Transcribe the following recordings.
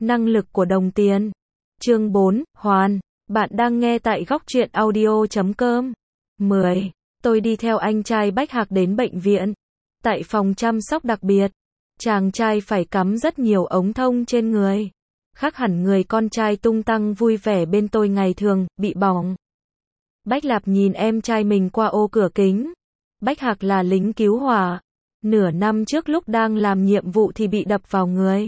Năng lực của đồng tiền. Chương 4, Hoàn. Bạn đang nghe tại góc truyện audio.com. 10. Tôi đi theo anh trai Bách Hạc đến bệnh viện. Tại phòng chăm sóc đặc biệt, chàng trai phải cắm rất nhiều ống thông trên người. Khác hẳn người con trai tung tăng vui vẻ bên tôi ngày thường, bị bỏng. Bách Lạp nhìn em trai mình qua ô cửa kính. Bách Hạc là lính cứu hỏa. Nửa năm trước lúc đang làm nhiệm vụ thì bị đập vào người.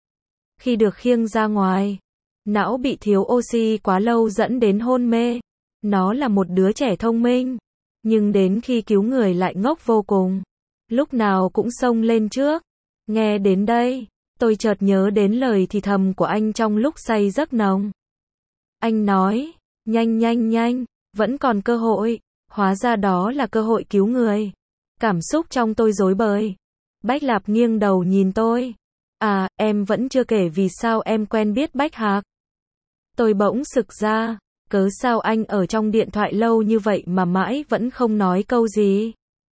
Khi được khiêng ra ngoài, não bị thiếu oxy quá lâu dẫn đến hôn mê. Nó là một đứa trẻ thông minh, nhưng đến khi cứu người lại ngốc vô cùng. Lúc nào cũng xông lên trước. Nghe đến đây, tôi chợt nhớ đến lời thì thầm của anh trong lúc say giấc nồng. Anh nói, nhanh nhanh nhanh, vẫn còn cơ hội. Hóa ra đó là cơ hội cứu người. Cảm xúc trong tôi rối bời. Bách Lạp nghiêng đầu nhìn tôi. À, em vẫn chưa kể vì sao em quen biết Bách Hạc. Tôi bỗng sực ra. Cớ sao anh ở trong điện thoại lâu như vậy mà mãi vẫn không nói câu gì.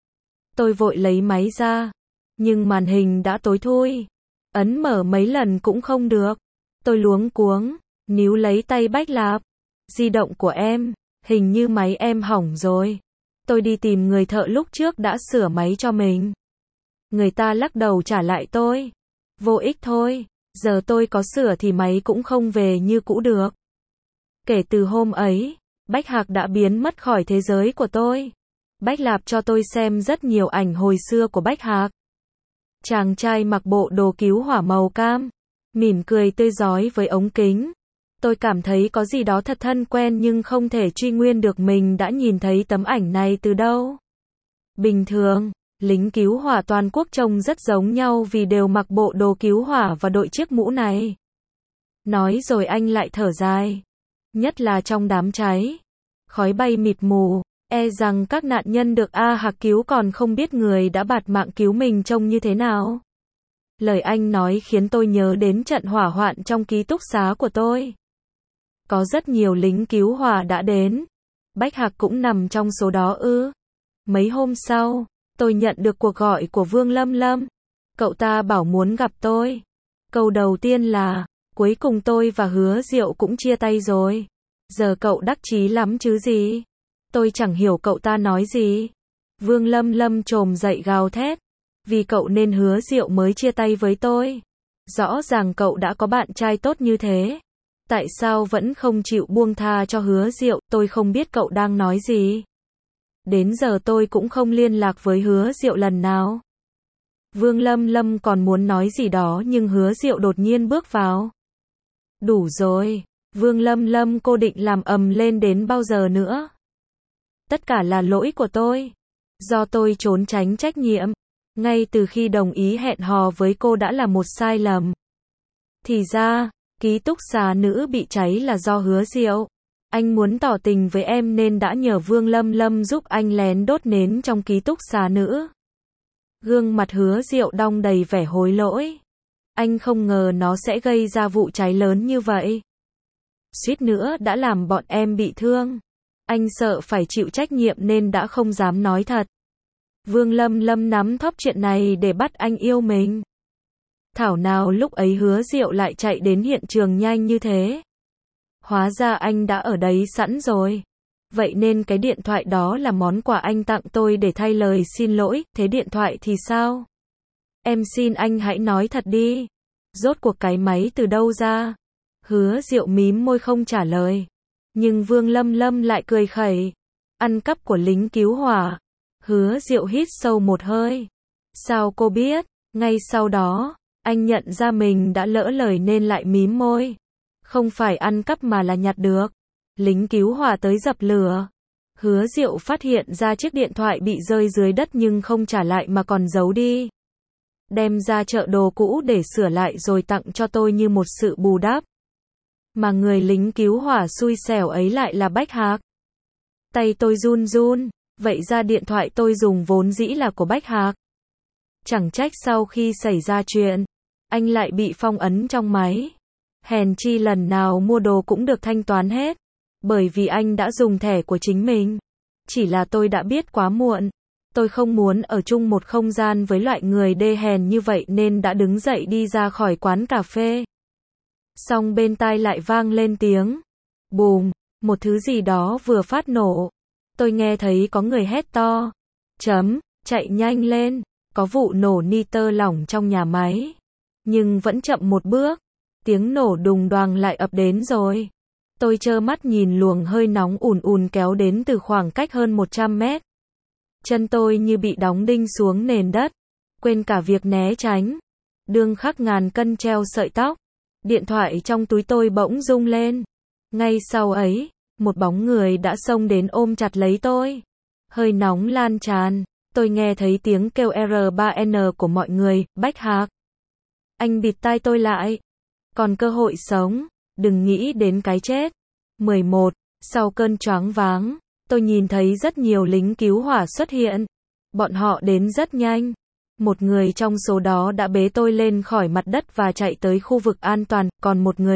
Tôi vội lấy máy ra. Nhưng màn hình đã tối thui. Ấn mở mấy lần cũng không được. Tôi luống cuống, níu lấy tay Bách Lạp. Di động của em, hình như máy em hỏng rồi. Tôi đi tìm người thợ lúc trước đã sửa máy cho mình. Người ta lắc đầu trả lại tôi. Vô ích thôi, giờ tôi có sửa thì máy cũng không về như cũ được. Kể từ hôm ấy, Bách Hạc đã biến mất khỏi thế giới của tôi. Bách Lạp cho tôi xem rất nhiều ảnh hồi xưa của Bách Hạc. Chàng trai mặc bộ đồ cứu hỏa màu cam, mỉm cười tươi rói với ống kính. Tôi cảm thấy có gì đó thật thân quen nhưng không thể truy nguyên được mình đã nhìn thấy tấm ảnh này từ đâu. Bình thường, lính cứu hỏa toàn quốc trông rất giống nhau vì đều mặc bộ đồ cứu hỏa và đội chiếc mũ này. Nói rồi anh lại thở dài. Nhất là trong đám cháy. Khói bay mịt mù, e rằng các nạn nhân được A Hạc cứu còn không biết người đã bạt mạng cứu mình trông như thế nào. Lời anh nói khiến tôi nhớ đến trận hỏa hoạn trong ký túc xá của tôi. Có rất nhiều lính cứu hỏa đã đến. Bách Hạc cũng nằm trong số đó ư. Mấy hôm sau, tôi nhận được cuộc gọi của Vương Lâm Lâm. Cậu ta bảo muốn gặp tôi. Câu đầu tiên là, cuối cùng tôi và Hứa Diệu cũng chia tay rồi. Giờ cậu đắc chí lắm chứ gì? Tôi chẳng hiểu cậu ta nói gì. Vương Lâm Lâm trồm dậy gào thét. Vì cậu nên Hứa Diệu mới chia tay với tôi. Rõ ràng cậu đã có bạn trai tốt như thế. Tại sao vẫn không chịu buông tha cho Hứa Diệu? Tôi không biết cậu đang nói gì. Đến giờ tôi cũng không liên lạc với Hứa Diệu lần nào. Vương Lâm Lâm còn muốn nói gì đó nhưng Hứa Diệu đột nhiên bước vào. Đủ rồi. Vương Lâm Lâm, cô định làm ầm lên đến bao giờ nữa? Tất cả là lỗi của tôi. Do tôi trốn tránh trách nhiệm. Ngay từ khi đồng ý hẹn hò với cô đã là một sai lầm. Thì ra, ký túc xá nữ bị cháy là do Hứa Diệu. Anh muốn tỏ tình với em nên đã nhờ Vương Lâm Lâm giúp anh lén đốt nến trong ký túc xá nữ. Gương mặt Hứa Diệu đong đầy vẻ hối lỗi. Anh không ngờ nó sẽ gây ra vụ cháy lớn như vậy. Suýt nữa đã làm bọn em bị thương. Anh sợ phải chịu trách nhiệm nên đã không dám nói thật. Vương Lâm Lâm nắm thóp chuyện này để bắt anh yêu mình. Thảo nào lúc ấy Hứa Diệu lại chạy đến hiện trường nhanh như thế. Hóa ra anh đã ở đấy sẵn rồi. Vậy nên cái điện thoại đó là món quà anh tặng tôi để thay lời xin lỗi. Thế điện thoại thì sao? Em xin anh hãy nói thật đi. Rốt cuộc cái máy từ đâu ra? Hứa Diệu mím môi không trả lời. Nhưng Vương Lâm Lâm lại cười khẩy. Ăn cắp của lính cứu hỏa. Hứa Diệu hít sâu một hơi. Sao cô biết? Ngay sau đó, anh nhận ra mình đã lỡ lời nên lại mím môi. Không phải ăn cắp mà là nhặt được. Lính cứu hỏa tới dập lửa. Hứa Diệu phát hiện ra chiếc điện thoại bị rơi dưới đất nhưng không trả lại mà còn giấu đi. Đem ra chợ đồ cũ để sửa lại rồi tặng cho tôi như một sự bù đắp. Mà người lính cứu hỏa xui xẻo ấy lại là Bách Hạc. Tay tôi run run. Vậy ra điện thoại tôi dùng vốn dĩ là của Bách Hạc. Chẳng trách sau khi xảy ra chuyện, anh lại bị phong ấn trong máy. Hèn chi lần nào mua đồ cũng được thanh toán hết. Bởi vì anh đã dùng thẻ của chính mình. Chỉ là tôi đã biết quá muộn. Tôi không muốn ở chung một không gian với loại người đê hèn như vậy nên đã đứng dậy đi ra khỏi quán cà phê. Xong bên tai lại vang lên tiếng bùm, một thứ gì đó vừa phát nổ. Tôi nghe thấy có người hét to. Chạy nhanh lên, có vụ nổ nitơ lỏng trong nhà máy. Nhưng vẫn chậm một bước. Tiếng nổ đùng đoàng lại ập đến rồi. Tôi trơ mắt nhìn luồng hơi nóng ùn ùn kéo đến từ khoảng cách hơn 100 mét. Chân tôi như bị đóng đinh xuống nền đất. Quên cả việc né tránh. Đương khắc ngàn cân treo sợi tóc. Điện thoại trong túi tôi bỗng rung lên. Ngay sau ấy, một bóng người đã xông đến ôm chặt lấy tôi. Hơi nóng lan tràn. Tôi nghe thấy tiếng kêu R3N của mọi người. Bách Hạc. Anh bịt tai tôi lại. Còn cơ hội sống, đừng nghĩ đến cái chết. 11. Sau cơn choáng váng, tôi nhìn thấy rất nhiều lính cứu hỏa xuất hiện. Bọn họ đến rất nhanh. Một người trong số đó đã bế tôi lên khỏi mặt đất và chạy tới khu vực an toàn, còn một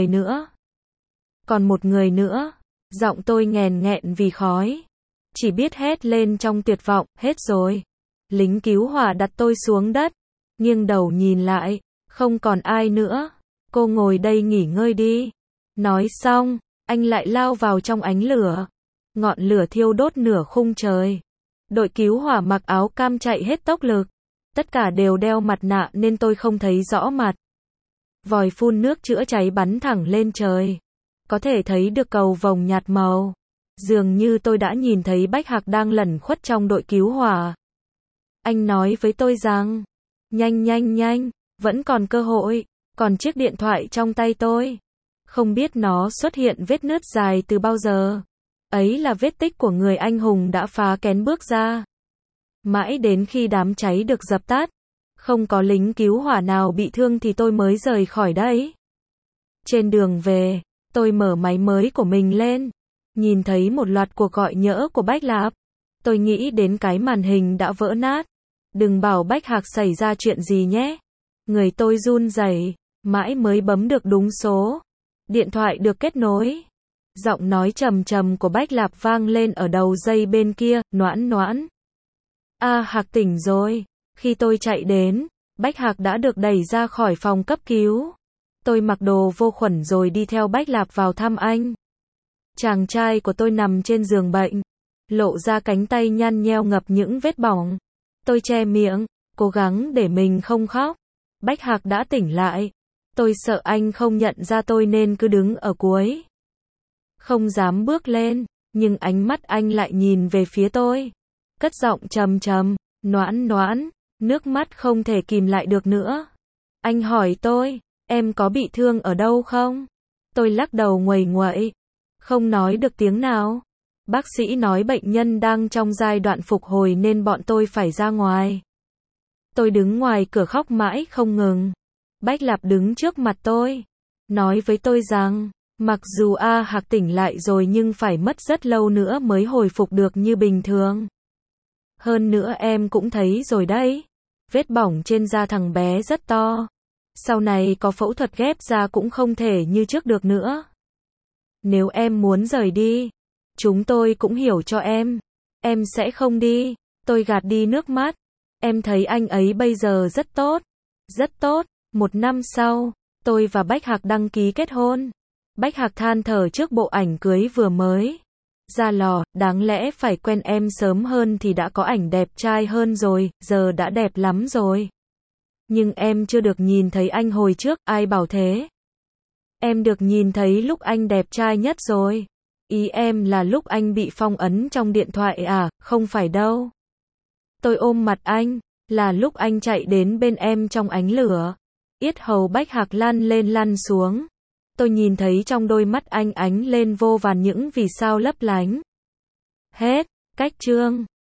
người nữa. Giọng tôi nghèn nghẹn vì khói. Chỉ biết hét lên trong tuyệt vọng, hết rồi. Lính cứu hỏa đặt tôi xuống đất, nghiêng đầu nhìn lại, không còn ai nữa. Cô ngồi đây nghỉ ngơi đi. Nói xong, anh lại lao vào trong ánh lửa. Ngọn lửa thiêu đốt nửa khung trời. Đội cứu hỏa mặc áo cam chạy hết tốc lực. Tất cả đều đeo mặt nạ nên tôi không thấy rõ mặt. Vòi phun nước chữa cháy bắn thẳng lên trời. Có thể thấy được cầu vồng nhạt màu. Dường như tôi đã nhìn thấy Bách Hạc đang lẩn khuất trong đội cứu hỏa. Anh nói với tôi rằng, nhanh, vẫn còn cơ hội. Còn chiếc điện thoại trong tay tôi, không biết nó xuất hiện vết nứt dài từ bao giờ. Ấy là vết tích của người anh hùng đã phá kén bước ra. Mãi đến khi đám cháy được dập tắt, không có lính cứu hỏa nào bị thương thì tôi mới rời khỏi đấy. Trên đường về, tôi mở máy mới của mình lên, nhìn thấy một loạt cuộc gọi nhỡ của Bách Lạp. Tôi nghĩ đến cái màn hình đã vỡ nát. Đừng bảo Bách Hạc xảy ra chuyện gì nhé. Người tôi run rẩy, mãi mới bấm được đúng số. Điện thoại được kết nối. Giọng nói trầm trầm của Bách Lạp vang lên ở đầu dây bên kia, Noãn. Hạc tỉnh rồi. Khi tôi chạy đến, Bách Hạc đã được đẩy ra khỏi phòng cấp cứu. Tôi mặc đồ vô khuẩn rồi đi theo Bách Lạp vào thăm anh. Chàng trai của tôi nằm trên giường bệnh, lộ ra cánh tay nhăn nheo ngập những vết bỏng. Tôi che miệng, cố gắng để mình không khóc. Bách Hạc đã tỉnh lại. Tôi sợ anh không nhận ra tôi nên cứ đứng ở cuối. Không dám bước lên, nhưng ánh mắt anh lại nhìn về phía tôi. Cất giọng trầm trầm, Noãn, nước mắt không thể kìm lại được nữa. Anh hỏi tôi, em có bị thương ở đâu không? Tôi lắc đầu nguầy nguậy, không nói được tiếng nào. Bác sĩ nói bệnh nhân đang trong giai đoạn phục hồi nên bọn tôi phải ra ngoài. Tôi đứng ngoài cửa khóc mãi không ngừng. Bách Lạp đứng trước mặt tôi, nói với tôi rằng, mặc dù Hạc tỉnh lại rồi nhưng phải mất rất lâu nữa mới hồi phục được như bình thường. Hơn nữa em cũng thấy rồi đấy, vết bỏng trên da thằng bé rất to. Sau này có phẫu thuật ghép da cũng không thể như trước được nữa. Nếu em muốn rời đi, chúng tôi cũng hiểu cho em. Em sẽ không đi. Tôi gạt đi nước mắt. Em thấy anh ấy bây giờ rất tốt. Rất tốt. 1 năm sau, tôi và Bách Hạc đăng ký kết hôn. Bách Hạc than thở trước bộ ảnh cưới vừa mới ra lò, đáng lẽ phải quen em sớm hơn thì đã có ảnh đẹp trai hơn rồi, giờ đã đẹp lắm rồi. Nhưng em chưa được nhìn thấy anh hồi trước, ai bảo thế? Em được nhìn thấy lúc anh đẹp trai nhất rồi. Ý em là lúc anh bị phong ấn trong điện thoại à, không phải đâu. Tôi ôm mặt anh, là lúc anh chạy đến bên em trong ánh lửa. Yết hầu Bách Hạc lăn lên lăn xuống. Tôi nhìn thấy trong đôi mắt anh ánh lên vô vàn những vì sao lấp lánh. Hết, cách chương.